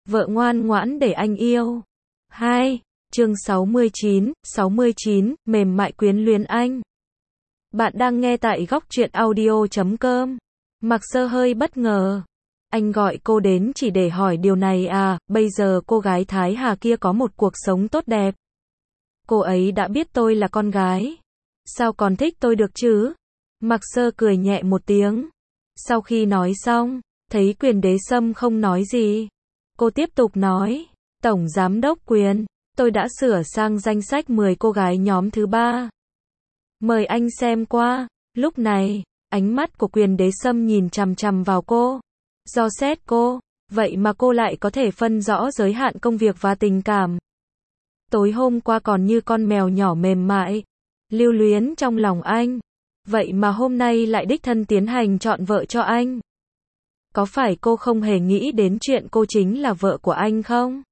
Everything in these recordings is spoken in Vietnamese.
Vợ ngoan ngoãn để anh yêu. 2. Chương 69, mềm mại quyến luyến anh. Bạn đang nghe tại góc truyện audio.com. Mạc Sơ hơi bất ngờ. Anh gọi cô đến chỉ để hỏi điều này à, bây giờ cô gái Thái Hà kia có một cuộc sống tốt đẹp. Cô ấy đã biết tôi là con gái. Sao còn thích tôi được chứ? Mạc Sơ cười nhẹ một tiếng. Sau khi nói xong, thấy Quyền Đế Sâm không nói gì. Cô tiếp tục nói, Tổng Giám đốc Quyền, tôi đã sửa sang danh sách 10 cô gái nhóm thứ 3. Mời anh xem qua. Lúc này, ánh mắt của Quyền Đế Sâm nhìn chằm chằm vào cô. Do xét cô, vậy mà cô lại có thể phân rõ giới hạn công việc và tình cảm. Tối hôm qua còn như con mèo nhỏ mềm mại, lưu luyến trong lòng anh. Vậy mà hôm nay lại đích thân tiến hành chọn vợ cho anh. Có phải cô không hề nghĩ đến chuyện cô chính là vợ của anh không?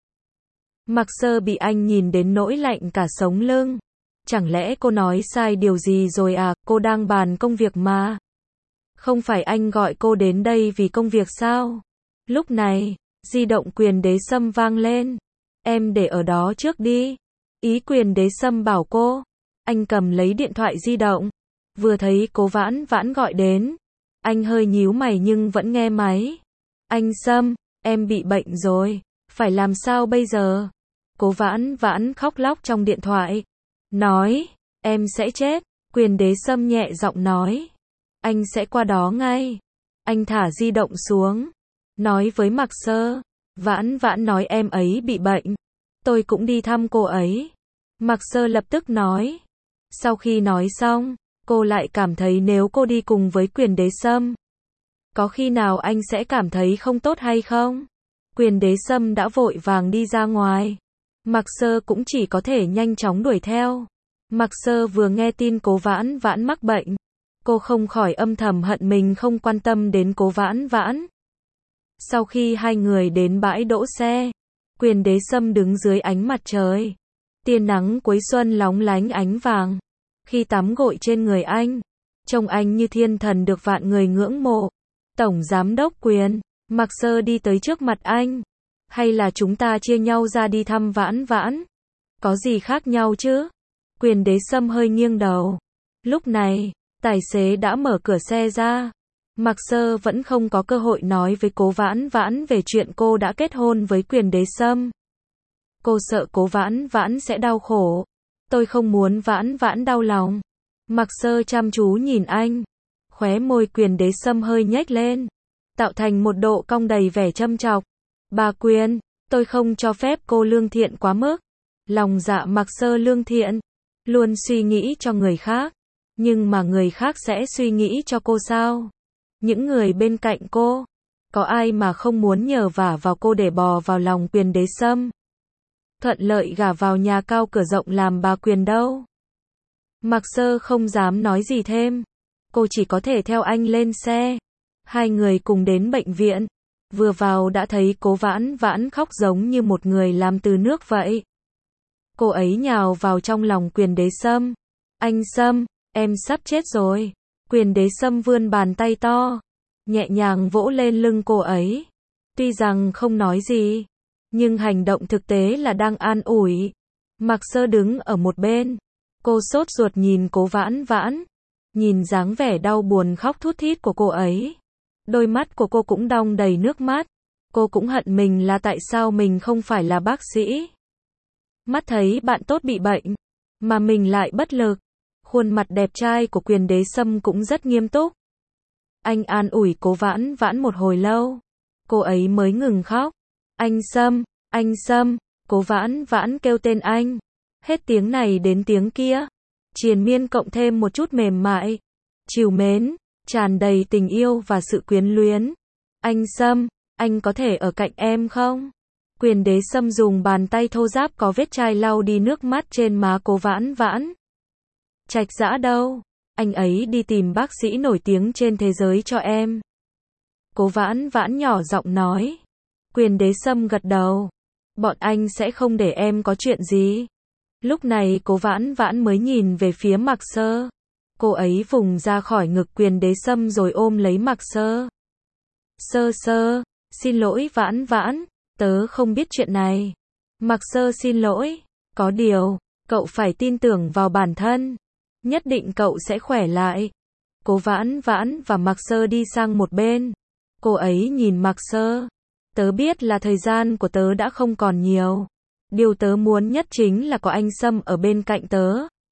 Mạc Sơ bị anh nhìn đến nỗi lạnh cả sống lưng. Chẳng lẽ cô nói sai điều gì rồi à, cô đang bàn công việc mà. Không phải anh gọi cô đến đây vì công việc sao? Lúc này, di động Quyền Đế Sâm vang lên. Em để ở đó trước đi. Ý Quyền Đế Sâm bảo cô. Anh cầm lấy điện thoại di động. Vừa thấy Cố Vãn Vãn gọi đến. Anh hơi nhíu mày nhưng vẫn nghe máy. Anh Sâm, em bị bệnh rồi. Phải làm sao bây giờ? Cố Vãn Vãn khóc lóc trong điện thoại. Nói, em sẽ chết. Quyền Đế Sâm nhẹ giọng nói. Anh sẽ qua đó ngay. Anh thả di động xuống. Nói với Mạc Sơ. Vãn Vãn nói em ấy bị bệnh. Tôi cũng đi thăm cô ấy. Mạc Sơ lập tức nói. Sau khi nói xong, cô lại cảm thấy nếu cô đi cùng với Quyền Đế Sâm, có khi nào anh sẽ cảm thấy không tốt hay không? Quyền Đế Sâm đã vội vàng đi ra ngoài. Mạc Sơ cũng chỉ có thể nhanh chóng đuổi theo. Mạc Sơ vừa nghe tin Cố Vãn Vãn mắc bệnh, cô không khỏi âm thầm hận mình không quan tâm đến Cố Vãn Vãn. Sau khi hai người đến bãi đỗ xe, Quyền Đế Sâm đứng dưới ánh mặt trời. Tia nắng cuối xuân lóng lánh ánh vàng. Khi tắm gội trên người anh, trông anh như thiên thần được vạn người ngưỡng mộ. Tổng Giám đốc Quyền, Mạc Sơ đi tới trước mặt anh. Hay là chúng ta chia nhau ra đi thăm Vãn Vãn? Có gì khác nhau chứ? Quyền Đế Sâm hơi nghiêng đầu. Lúc này, tài xế đã mở cửa xe ra. Mạc Sơ vẫn không có cơ hội nói với Cố Vãn Vãn về chuyện cô đã kết hôn với Quyền Đế Sâm. Cô sợ Cố Vãn Vãn sẽ đau khổ. Tôi không muốn Vãn Vãn đau lòng. Mạc Sơ chăm chú nhìn anh. Khóe môi Quyền Đế Sâm hơi nhếch lên, tạo thành một độ cong đầy vẻ châm chọc. Bà Quyền, tôi không cho phép cô lương thiện quá mức. Lòng dạ Mạc Sơ lương thiện, luôn suy nghĩ cho người khác. Nhưng mà người khác sẽ suy nghĩ cho cô sao? Những người bên cạnh cô, có ai mà không muốn nhờ vả vào cô để bò vào lòng Quyền Đế Sâm, thuận lợi gả vào nhà cao cửa rộng làm bà Quyền đâu? Mạc Sơ không dám nói gì thêm. Cô chỉ có thể theo anh lên xe. Hai người cùng đến bệnh viện. Vừa vào đã thấy Cố Vãn Vãn khóc giống như một người làm từ nước vậy. Cô ấy nhào vào trong lòng Quyền Đế Sâm. Anh Sâm, em sắp chết rồi. Quyền Đế Sâm vươn bàn tay to, nhẹ nhàng vỗ lên lưng cô ấy. Tuy rằng không nói gì, nhưng hành động thực tế là đang an ủi. Mạc Sơ đứng ở một bên. Cô sốt ruột nhìn Cố Vãn Vãn. Nhìn dáng vẻ đau buồn khóc thút thít của cô ấy. Đôi mắt của cô cũng đong đầy nước mắt. Cô cũng hận mình là tại sao mình không phải là bác sĩ. Mắt thấy bạn tốt bị bệnh, mà mình lại bất lực. Khuôn mặt đẹp trai của Quyền Đế Sâm cũng rất nghiêm túc. Anh an ủi Cố Vãn Vãn một hồi lâu. Cô ấy mới ngừng khóc. Anh Sâm, Cố Vãn Vãn kêu tên anh. Hết tiếng này đến tiếng kia. Triền miên cộng thêm một chút mềm mại, trìu mến, tràn đầy tình yêu và sự quyến luyến. Anh Sâm, anh có thể ở cạnh em không? Quyền Đế Sâm dùng bàn tay thô ráp có vết chai lau đi nước mắt trên má Cố Vãn Vãn. Trạch Dã đâu? Anh ấy đi tìm bác sĩ nổi tiếng trên thế giới cho em. Cố Vãn Vãn nhỏ giọng nói. Quyền Đế Sâm gật đầu. Bọn anh sẽ không để em có chuyện gì. Lúc này Cố Vãn Vãn mới nhìn về phía Mạc Sơ. Cô ấy vùng ra khỏi ngực Quyền Đế Sâm rồi ôm lấy Mạc Sơ. Sơ, xin lỗi Vãn Vãn. Tớ không biết chuyện này. Mạc Sơ xin lỗi. Có điều, cậu phải tin tưởng vào bản thân. Nhất định cậu sẽ khỏe lại. Cố Vãn Vãn và Mạc Sơ đi sang một bên. Cô ấy nhìn Mạc Sơ. Tớ biết là thời gian của tớ đã không còn nhiều. Điều tớ muốn nhất chính là có anh Sâm ở bên cạnh tớ.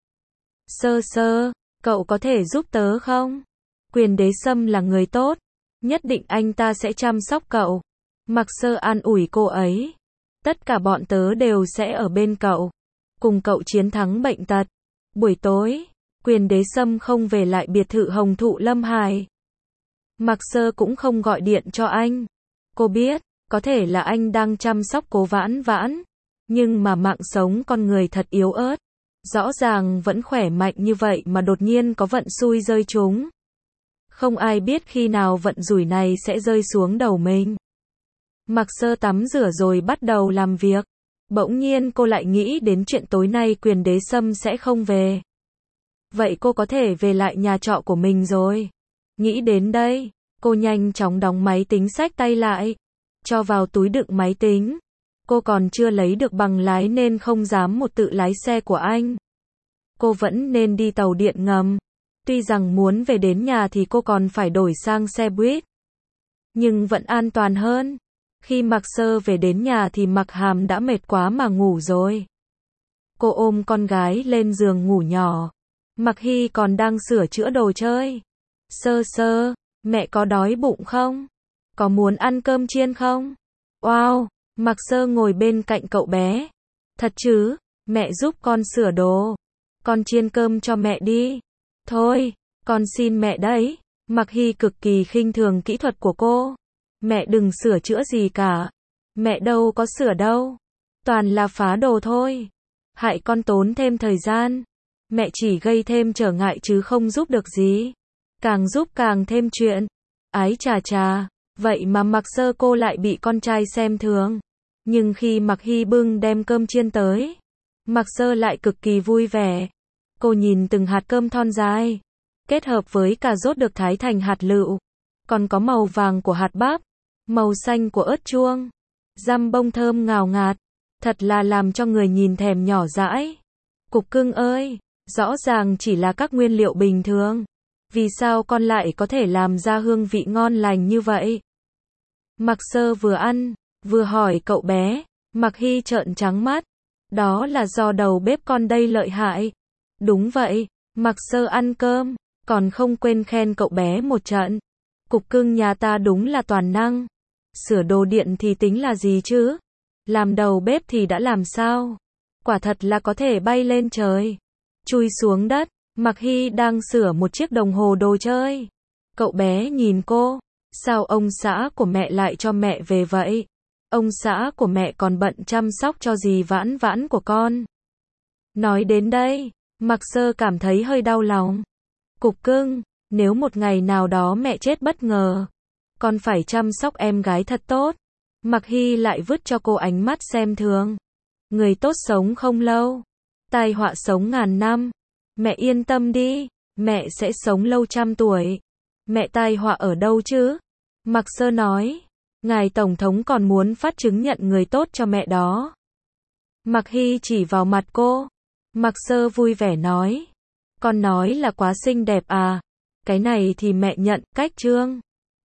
Sơ Sơ, cậu có thể giúp tớ không? Quyền đế Sâm là người tốt. Nhất định anh ta sẽ chăm sóc cậu. Mạc Sơ an ủi cô ấy. Tất cả bọn tớ đều sẽ ở bên cậu. Cùng cậu chiến thắng bệnh tật. Buổi tối, Quyền đế Sâm không về lại biệt thự Hồng Thụ Lâm Hải. Mạc Sơ cũng không gọi điện cho anh. Cô biết, có thể là anh đang chăm sóc Cố Vãn Vãn. Nhưng mà mạng sống con người thật yếu ớt. Rõ ràng vẫn khỏe mạnh như vậy mà đột nhiên có vận xui rơi trúng. Không ai biết khi nào vận rủi này sẽ rơi xuống đầu mình. Mạc Sơ tắm rửa rồi bắt đầu làm việc. Bỗng nhiên cô lại nghĩ đến chuyện tối nay Quyền đế Sâm sẽ không về. Vậy cô có thể về lại nhà trọ của mình rồi. Nghĩ đến đây, cô nhanh chóng đóng máy tính xách tay lại. Cho vào túi đựng máy tính. Cô còn chưa lấy được bằng lái nên không dám một tự lái xe của anh. Cô vẫn nên đi tàu điện ngầm. Tuy rằng muốn về đến nhà thì cô còn phải đổi sang xe buýt. Nhưng vẫn an toàn hơn. Khi Mạc Sơ về đến nhà thì Mạc Hàm đã mệt quá mà ngủ rồi. Cô ôm con gái lên giường ngủ nhỏ. Mạc Hy còn đang sửa chữa đồ chơi. Sơ Sơ, mẹ có đói bụng không? Có muốn ăn cơm chiên không? Wow, Mạc Sơ ngồi bên cạnh cậu bé. Thật chứ, mẹ giúp con sửa đồ. Con chiên cơm cho mẹ đi. Thôi, con xin mẹ đấy. Mạc Hy cực kỳ khinh thường kỹ thuật của cô. Mẹ đừng sửa chữa gì cả. Mẹ đâu có sửa đâu. Toàn là phá đồ thôi. Hại con tốn thêm thời gian. Mẹ chỉ gây thêm trở ngại chứ không giúp được gì. Càng giúp càng thêm chuyện. Ái chà chà. Vậy mà Mạc Sơ cô lại bị con trai xem thường. Nhưng khi Mạc Hy bưng đem cơm chiên tới, Mạc Sơ lại cực kỳ vui vẻ. Cô nhìn từng hạt cơm thon dài, kết hợp với cà rốt được thái thành hạt lựu, còn có màu vàng của hạt bắp, màu xanh của ớt chuông, dăm bông thơm ngào ngạt, thật là làm cho người nhìn thèm nhỏ dãi. Cục cưng ơi, rõ ràng chỉ là các nguyên liệu bình thường, vì sao con lại có thể làm ra hương vị ngon lành như vậy? Mạc Sơ vừa ăn, vừa hỏi cậu bé. Mạc Hy trợn trắng mắt. Đó là do đầu bếp con đây lợi hại. Đúng vậy, Mạc Sơ ăn cơm, còn không quên khen cậu bé một trận. Cục cưng nhà ta đúng là toàn năng. Sửa đồ điện thì tính là gì chứ? Làm đầu bếp thì đã làm sao? Quả thật là có thể bay lên trời, chui xuống đất. Mạc Hy đang sửa một chiếc đồng hồ đồ chơi. Cậu bé nhìn cô. Sao ông xã của mẹ lại cho mẹ về vậy? Ông xã của mẹ còn bận chăm sóc cho dì Vãn Vãn của con. Nói đến đây, Mạc Sơ cảm thấy hơi đau lòng. Cục cưng, nếu một ngày nào đó mẹ chết bất ngờ, con phải chăm sóc em gái thật tốt. Mạc Hy lại vứt cho cô ánh mắt xem thường. Người tốt sống không lâu, tai họa sống ngàn năm. Mẹ yên tâm đi, mẹ sẽ sống lâu trăm tuổi. Mẹ tai họa ở đâu chứ? Mạc Sơ nói. Ngài Tổng thống còn muốn phát chứng nhận người tốt cho mẹ đó. Mạc Hy chỉ vào mặt cô. Mạc Sơ vui vẻ nói. Con nói là quá xinh đẹp à? Cái này thì mẹ nhận, cách trương.